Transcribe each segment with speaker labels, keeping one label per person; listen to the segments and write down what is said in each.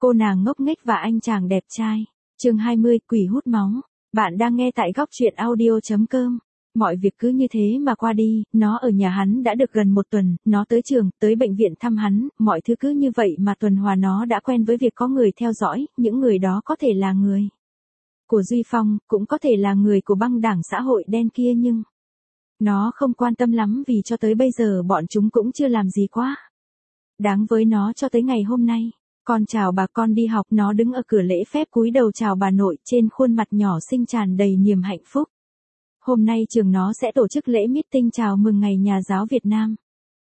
Speaker 1: Cô nàng ngốc nghếch và anh chàng đẹp trai. Chương 20, quỷ hút máu. Bạn đang nghe tại góc truyện audio.com. Mọi việc cứ như thế mà qua đi, nó ở nhà hắn đã được gần một tuần, nó tới trường, tới bệnh viện thăm hắn, mọi thứ cứ như vậy mà tuần hòa nó đã quen với việc có người theo dõi, những người đó có thể là người của Duy Phong, cũng có thể là người của băng đảng xã hội đen kia nhưng nó không quan tâm lắm vì cho tới bây giờ bọn chúng cũng chưa làm gì quá đáng với nó cho tới ngày hôm nay. Con chào bà, con đi học, nó đứng ở cửa lễ phép cúi đầu chào bà nội, trên khuôn mặt nhỏ xinh tràn đầy niềm hạnh phúc. Hôm nay trường nó sẽ tổ chức lễ meeting chào mừng ngày Nhà giáo Việt Nam.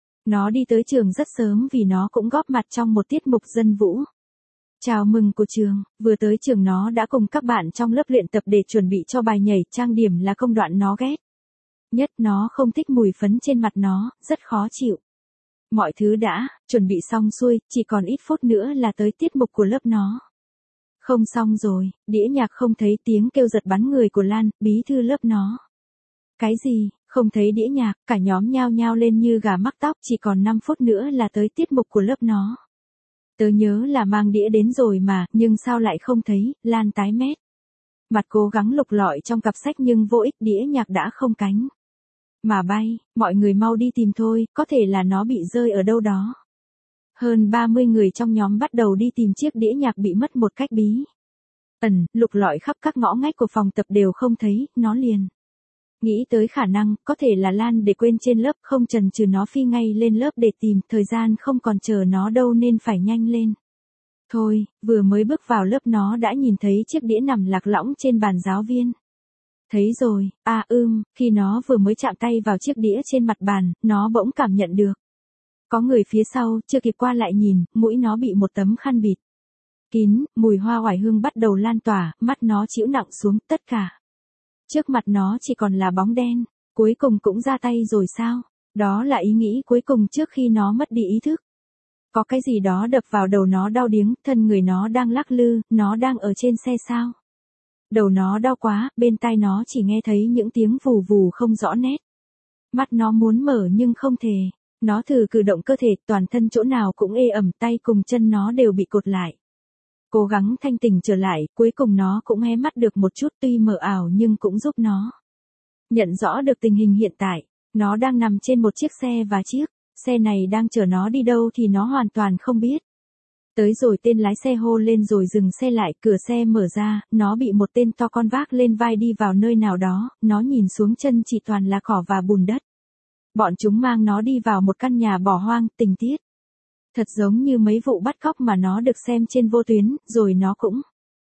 Speaker 1: Nó đi tới trường rất sớm vì nó cũng góp mặt trong một tiết mục dân vũ chào mừng của trường. Vừa tới trường nó đã cùng các bạn trong lớp luyện tập để chuẩn bị cho bài nhảy trang điểm là công đoạn nó ghét nhất, nó không thích mùi phấn trên mặt nó, rất khó chịu. Mọi thứ đã chuẩn bị xong xuôi, chỉ còn ít phút nữa là tới tiết mục của lớp nó. Không xong rồi, đĩa nhạc không thấy, tiếng kêu giật bắn người của Lan, bí thư lớp nó. Cái gì, không thấy đĩa nhạc, cả nhóm nhao nhao lên như gà mắc tóc, chỉ còn 5 phút nữa là tới tiết mục của lớp nó. Tớ nhớ là mang đĩa đến rồi mà, nhưng sao lại không thấy, Lan tái mét. Mặt cố gắng lục lọi trong cặp sách nhưng vô ích, đĩa nhạc đã không cánh mà bay, mọi người mau đi tìm thôi, có thể là nó bị rơi ở đâu đó. Hơn 30 người trong nhóm bắt đầu đi tìm chiếc đĩa nhạc bị mất một cách bí ẩn, lục lọi khắp các ngõ ngách của phòng tập đều không thấy, nó liền nghĩ tới khả năng, có thể là Lan để quên trên lớp, không chần chừ nó phi ngay lên lớp để tìm, thời gian không còn chờ nó đâu nên phải nhanh lên. Thôi, vừa mới bước vào lớp nó đã nhìn thấy chiếc đĩa nằm lạc lõng trên bàn giáo viên. Thấy rồi, khi nó vừa mới chạm tay vào chiếc đĩa trên mặt bàn, nó bỗng cảm nhận được có người phía sau, chưa kịp qua lại nhìn, mũi nó bị một tấm khăn bịt kín, mùi hoa oải hương bắt đầu lan tỏa, mắt nó chịu nặng xuống, tất cả trước mặt nó chỉ còn là bóng đen. Cuối cùng cũng ra tay rồi sao? Đó là ý nghĩ cuối cùng trước khi nó mất đi ý thức. Có cái gì đó đập vào đầu nó đau điếng, thân người nó đang lắc lư, nó đang ở trên xe sao? Đầu nó đau quá, bên tai nó chỉ nghe thấy những tiếng vù vù không rõ nét. Mắt nó muốn mở nhưng không thể. Nó thử cử động cơ thể, toàn thân chỗ nào cũng ê ẩm, tay cùng chân nó đều bị cột lại. Cố gắng thanh tỉnh trở lại, cuối cùng nó cũng hé mắt được một chút, tuy mờ ảo nhưng cũng giúp nó nhận rõ được tình hình hiện tại. Nó đang nằm trên một chiếc xe và chiếc xe này đang chở nó đi đâu thì nó hoàn toàn không biết. Tới rồi tên lái xe hô lên rồi dừng xe lại, cửa xe mở ra, nó bị một tên to con vác lên vai đi vào nơi nào đó, nó nhìn xuống chân chỉ toàn là cỏ và bùn đất. Bọn chúng mang nó đi vào một căn nhà bỏ hoang, tình tiết thật giống như mấy vụ bắt cóc mà nó được xem trên vô tuyến, rồi nó cũng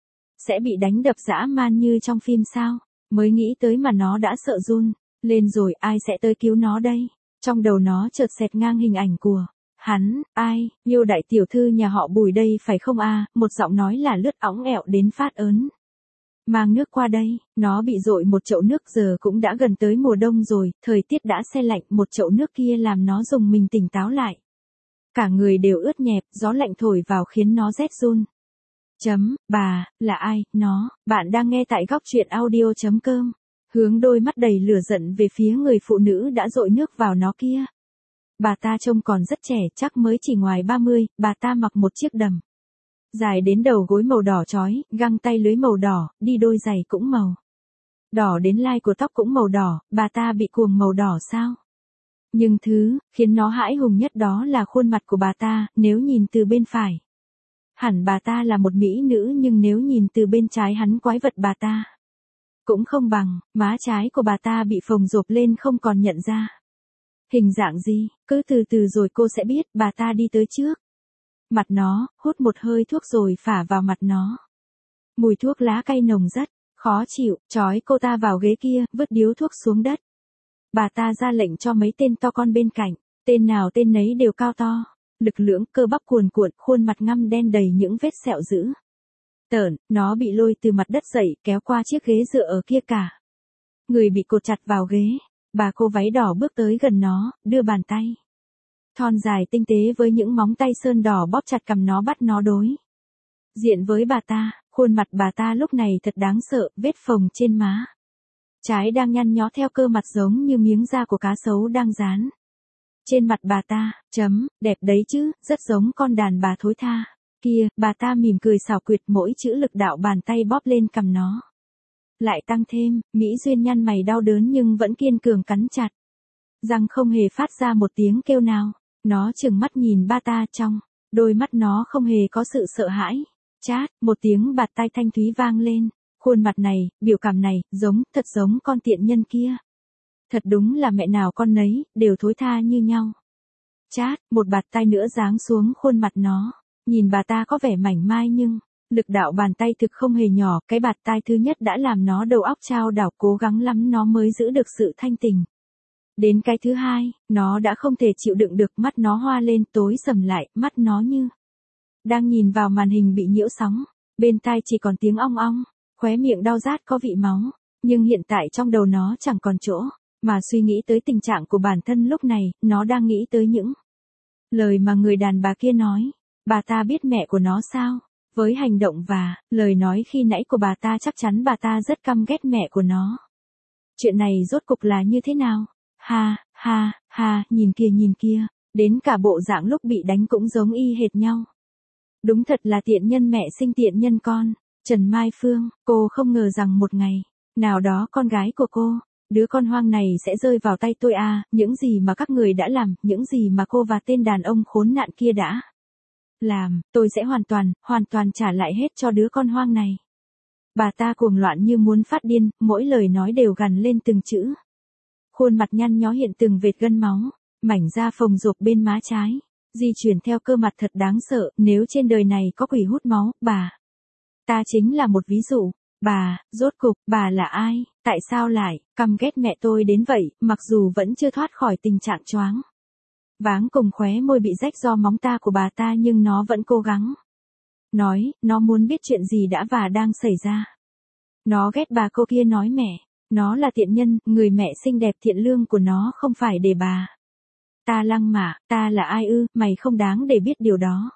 Speaker 1: sẽ bị đánh đập dã man như trong phim sao. Mới nghĩ tới mà nó đã sợ run lên rồi, ai sẽ tới cứu nó đây? Trong đầu nó chợt xẹt ngang hình ảnh của hắn, ai, Nhiêu đại tiểu thư nhà họ Bùi đây phải không a? Một giọng nói là lướt óng ẹo đến phát ớn. Mang nước qua đây, nó bị dội một chậu nước, giờ cũng đã gần tới mùa đông rồi, thời tiết đã se lạnh, một chậu nước kia làm nó rùng mình tỉnh táo lại. Cả người đều ướt nhẹp, gió lạnh thổi vào khiến nó rét run. Bà, là ai, nó, bạn đang nghe tại góc truyện audio.com. Hướng đôi mắt đầy lửa giận về phía người phụ nữ đã dội nước vào nó kia. Bà ta trông còn rất trẻ, chắc mới chỉ ngoài 30, bà ta mặc một chiếc đầm dài đến đầu gối màu đỏ chói, găng tay lưới màu đỏ, đi đôi giày cũng màu đỏ, đến lai của tóc cũng màu đỏ, bà ta bị cuồng màu đỏ sao? Nhưng thứ khiến nó hãi hùng nhất đó là khuôn mặt của bà ta, nếu nhìn từ bên phải hẳn bà ta là một mỹ nữ, nhưng nếu nhìn từ bên trái hắn quái vật bà ta cũng không bằng. Má trái của bà ta bị phồng rộp lên không còn nhận ra hình dạng gì, cứ từ từ rồi cô sẽ biết. Bà ta đi tới trước mặt nó, hút một hơi thuốc rồi phả vào mặt nó. Mùi thuốc lá cay nồng rất khó chịu, trói cô ta vào ghế kia, vứt điếu thuốc xuống đất. Bà ta ra lệnh cho mấy tên to con bên cạnh, tên nào tên nấy đều cao to, lực lưỡng, cơ bắp cuồn cuộn, khuôn mặt ngăm đen đầy những vết sẹo dữ tợn. Nó bị lôi từ mặt đất dậy, kéo qua chiếc ghế dựa ở kia, cả người bị cột chặt vào ghế. Bà cô váy đỏ bước tới gần nó, đưa bàn tay thon dài tinh tế với những móng tay sơn đỏ bóp chặt cằm nó, bắt nó đối diện với bà ta. Khuôn mặt bà ta lúc này thật đáng sợ, vết phồng trên má trái đang nhăn nhó theo cơ mặt giống như miếng da của cá sấu đang dán trên mặt bà ta. Đẹp đấy chứ, rất giống con đàn bà thối tha. Kia, bà ta mỉm cười xảo quyệt, mỗi chữ lực đạo bàn tay bóp lên cằm nó. Lại tăng thêm, Mỹ Duyên nhăn mày đau đớn nhưng vẫn kiên cường cắn chặt. Răng không hề phát ra một tiếng kêu nào. Nó trừng mắt nhìn ba ta, trong đôi mắt nó không hề có sự sợ hãi. Chát, một tiếng bạt tai thanh thúy vang lên. Khuôn mặt này, biểu cảm này, thật giống con tiện nhân kia. Thật đúng là mẹ nào con nấy, đều thối tha như nhau. Chát, một bạt tai nữa giáng xuống khuôn mặt nó. Nhìn bà ta có vẻ mảnh mai nhưng, lực đạo bàn tay thực không hề nhỏ, cái bạt tai thứ nhất đã làm nó đầu óc chao đảo, cố gắng lắm nó mới giữ được sự thanh tình. Đến cái thứ hai, nó đã không thể chịu đựng được, mắt nó hoa lên, tối sầm lại, mắt nó như đang nhìn vào màn hình bị nhiễu sóng, bên tai chỉ còn tiếng ong ong, khóe miệng đau rát có vị máu, nhưng hiện tại trong đầu nó chẳng còn chỗ, mà suy nghĩ tới tình trạng của bản thân lúc này, nó đang nghĩ tới những lời mà người đàn bà kia nói. Bà ta biết mẹ của nó sao? Với hành động và lời nói khi nãy của bà ta chắc chắn bà ta rất căm ghét mẹ của nó. Chuyện này rốt cục là như thế nào? Ha, ha, ha, nhìn kìa, đến cả bộ dạng lúc bị đánh cũng giống y hệt nhau. Đúng thật là tiện nhân mẹ sinh tiện nhân con. Trần Mai Phương, cô không ngờ rằng một ngày nào đó con gái của cô, đứa con hoang này sẽ rơi vào tay tôi à, những gì mà các người đã làm, những gì mà cô và tên đàn ông khốn nạn kia đã làm, tôi sẽ hoàn toàn trả lại hết cho đứa con hoang này. Bà ta cuồng loạn như muốn phát điên, mỗi lời nói đều gằn lên từng chữ. Khuôn mặt nhăn nhó hiện từng vệt gân máu, mảnh da phồng rộp bên má trái, di chuyển theo cơ mặt thật đáng sợ, nếu trên đời này có quỷ hút máu, bà ta chính là một ví dụ. Bà, rốt cục, bà là ai, tại sao lại căm ghét mẹ tôi đến vậy, mặc dù vẫn chưa thoát khỏi tình trạng choáng váng cùng khóe môi bị rách do móng ta của bà ta, nhưng nó vẫn cố gắng nói, nó muốn biết chuyện gì đã và đang xảy ra. Nó ghét bà cô kia, nói mẹ nó là tiện nhân, người mẹ xinh đẹp thiện lương của nó không phải để bà ta lăng mạ. Ta là ai ư, mày không đáng để biết điều đó.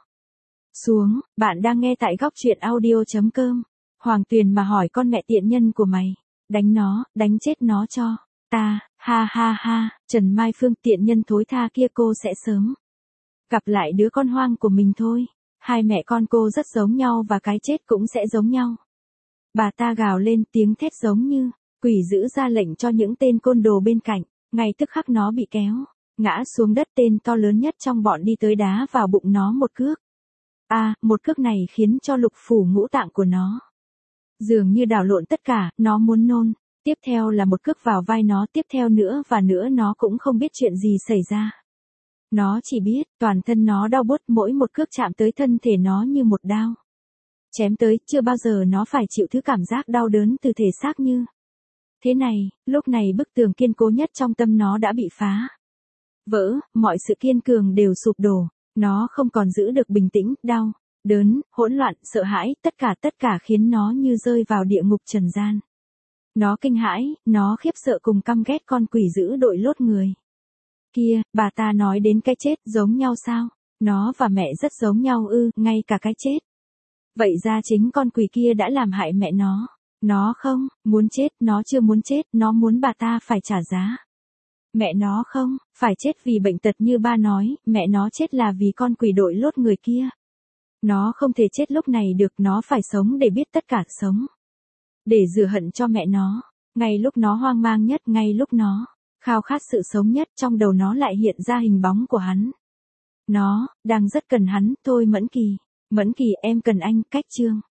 Speaker 1: Xuống, bạn đang nghe tại góc truyện audio.com. Hoàng Tuyền mà hỏi con mẹ tiện nhân của mày, đánh nó, đánh chết nó cho ta. Ha ha ha, Trần Mai Phương, tiện nhân thối tha kia, cô sẽ sớm gặp lại đứa con hoang của mình thôi. Hai mẹ con cô rất giống nhau và cái chết cũng sẽ giống nhau. Bà ta gào lên, tiếng thét giống như quỷ dữ ra lệnh cho những tên côn đồ bên cạnh. Ngay tức khắc nó bị kéo ngã xuống đất, tên to lớn nhất trong bọn đi tới đá vào bụng nó một cước. Một cước này khiến cho lục phủ ngũ tạng của nó dường như đảo lộn tất cả, nó muốn nôn. Tiếp theo là một cước vào vai nó, tiếp theo nữa và nữa, nó cũng không biết chuyện gì xảy ra. Nó chỉ biết, toàn thân nó đau buốt, mỗi một cước chạm tới thân thể nó như một đao chém tới, chưa bao giờ nó phải chịu thứ cảm giác đau đớn từ thể xác như thế này. Lúc này bức tường kiên cố nhất trong tâm nó đã bị phá vỡ, mọi sự kiên cường đều sụp đổ, nó không còn giữ được bình tĩnh, đau đớn, hỗn loạn, sợ hãi, tất cả khiến nó như rơi vào địa ngục trần gian. Nó kinh hãi, nó khiếp sợ cùng căm ghét con quỷ dữ đội lốt người kia. Bà ta nói đến cái chết, giống nhau sao? Nó và mẹ rất giống nhau ư, ngay cả cái chết. Vậy ra chính con quỷ kia đã làm hại mẹ nó. Nó không muốn chết, nó chưa muốn chết, nó muốn bà ta phải trả giá. Mẹ nó không phải chết vì bệnh tật như ba nói, mẹ nó chết là vì con quỷ đội lốt người kia. Nó không thể chết lúc này được, nó phải sống để biết tất cả, sống để rửa hận cho mẹ nó. Ngay lúc nó hoang mang nhất, ngay lúc nó khao khát sự sống nhất, trong đầu nó lại hiện ra hình bóng của hắn. Nó đang rất cần hắn. Thôi Mẫn Kỳ, em cần anh. Cách chương